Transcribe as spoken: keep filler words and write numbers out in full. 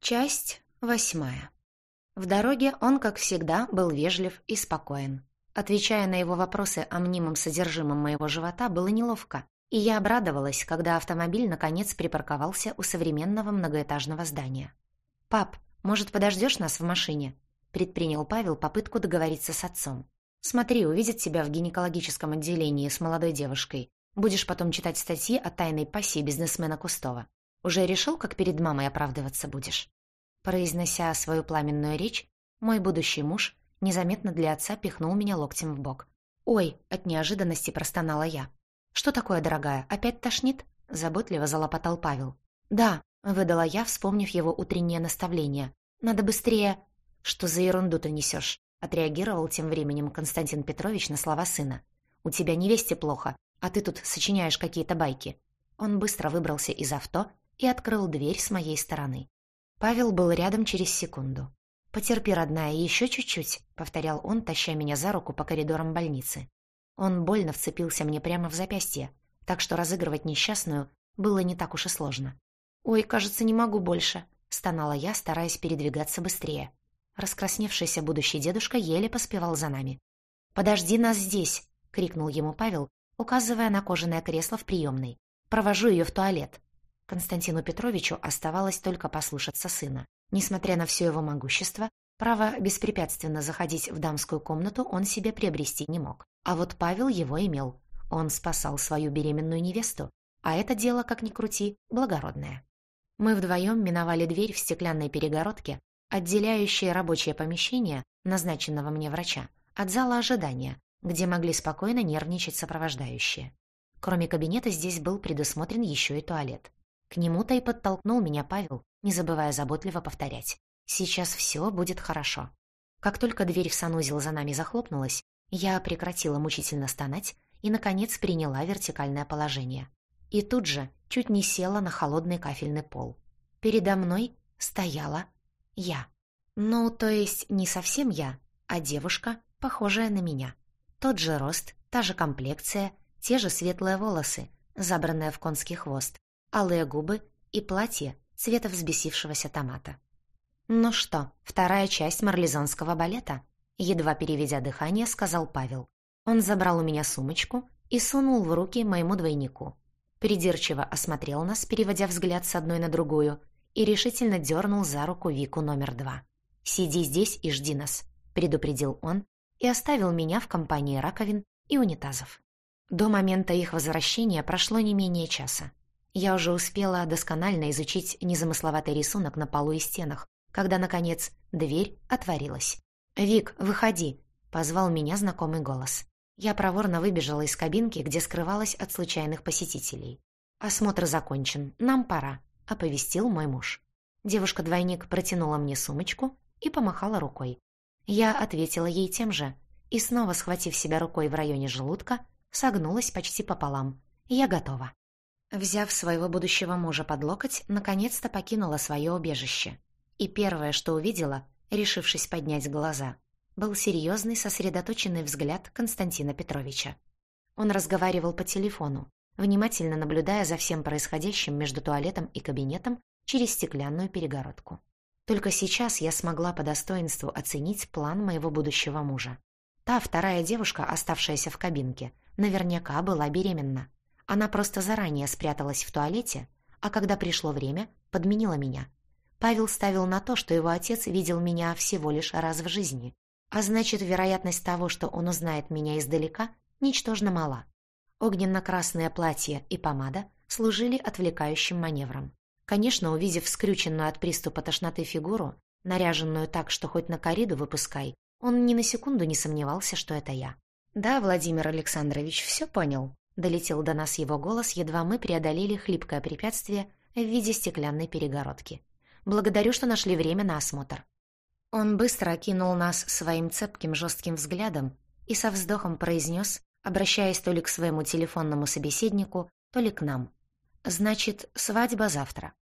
Часть восьмая. В дороге он, как всегда, был вежлив и спокоен. Отвечая на его вопросы о мнимом содержимом моего живота, было неловко, и я обрадовалась, когда автомобиль наконец припарковался у современного многоэтажного здания. «Пап, может, подождешь нас в машине?» — предпринял Павел попытку договориться с отцом. «Смотри, увидит тебя в гинекологическом отделении с молодой девушкой. Будешь потом читать статьи о тайной пассии бизнесмена Кустова. Уже решил, как перед мамой оправдываться будешь?» Произнося свою пламенную речь, мой будущий муж незаметно для отца пихнул меня локтем в бок. «Ой!» — от неожиданности простонала я. «Что такое, дорогая, опять тошнит?» — заботливо залопотал Павел. «Да», — выдала я, вспомнив его утреннее наставление. «Надо быстрее...» «Что за ерунду ты несешь?» — отреагировал тем временем Константин Петрович на слова сына. «У тебя невесте плохо, а ты тут сочиняешь какие-то байки». Он быстро выбрался из авто и открыл дверь с моей стороны. Павел был рядом через секунду. «Потерпи, родная, еще чуть-чуть», — повторял он, таща меня за руку по коридорам больницы. Он больно вцепился мне прямо в запястье, так что разыгрывать несчастную было не так уж и сложно. «Ой, кажется, не могу больше», — стонала я, стараясь передвигаться быстрее. Раскрасневшийся будущий дедушка еле поспевал за нами. «Подожди нас здесь», — крикнул ему Павел, указывая на кожаное кресло в приемной. «Провожу ее в туалет». Константину Петровичу оставалось только послушаться сына. Несмотря на все его могущество, право беспрепятственно заходить в дамскую комнату он себе приобрести не мог. А вот Павел его имел. Он спасал свою беременную невесту, а это дело, как ни крути, благородное. Мы вдвоем миновали дверь в стеклянной перегородке, отделяющей рабочее помещение, назначенного мне врача, от зала ожидания, где могли спокойно нервничать сопровождающие. Кроме кабинета здесь был предусмотрен еще и туалет. К нему-то и подтолкнул меня Павел, не забывая заботливо повторять. «Сейчас все будет хорошо». Как только дверь в санузел за нами захлопнулась, я прекратила мучительно стонать и, наконец, приняла вертикальное положение. И тут же чуть не села на холодный кафельный пол. Передо мной стояла я. Ну, то есть не совсем я, а девушка, похожая на меня. Тот же рост, та же комплекция, те же светлые волосы, забранные в конский хвост, алые губы и платье цвета взбесившегося томата. «Ну что, вторая часть марлезонского балета?» Едва переведя дыхание, сказал Павел. Он забрал у меня сумочку и сунул в руки моему двойнику. Придирчиво осмотрел нас, переводя взгляд с одной на другую, и решительно дернул за руку Вику номер два. «Сиди здесь и жди нас», — предупредил он и оставил меня в компании раковин и унитазов. До момента их возвращения прошло не менее часа. Я уже успела досконально изучить незамысловатый рисунок на полу и стенах, когда, наконец, дверь отворилась. «Вик, выходи!» — позвал меня знакомый голос. Я проворно выбежала из кабинки, где скрывалась от случайных посетителей. «Осмотр закончен, нам пора», — оповестил мой муж. Девушка-двойник протянула мне сумочку и помахала рукой. Я ответила ей тем же, и снова, схватив себя рукой в районе желудка, согнулась почти пополам. «Я готова». Взяв своего будущего мужа под локоть, наконец-то покинула свое убежище. И первое, что увидела, решившись поднять глаза, был серьезный, сосредоточенный взгляд Константина Петровича. Он разговаривал по телефону, внимательно наблюдая за всем происходящим между туалетом и кабинетом через стеклянную перегородку. Только сейчас я смогла по достоинству оценить план моего будущего мужа. Та вторая девушка, оставшаяся в кабинке, наверняка была беременна. Она просто заранее спряталась в туалете, а когда пришло время, подменила меня. Павел ставил на то, что его отец видел меня всего лишь раз в жизни, а значит, вероятность того, что он узнает меня издалека, ничтожно мала. Огненно-красное платье и помада служили отвлекающим маневром. Конечно, увидев скрюченную от приступа тошноты фигуру, наряженную так, что хоть на корриду выпускай, он ни на секунду не сомневался, что это я. «Да, Владимир Александрович, все понял», — долетел до нас его голос, едва мы преодолели хлипкое препятствие в виде стеклянной перегородки. «Благодарю, что нашли время на осмотр». Он быстро окинул нас своим цепким жестким взглядом и со вздохом произнес, обращаясь то ли к своему телефонному собеседнику, то ли к нам. «Значит, свадьба завтра».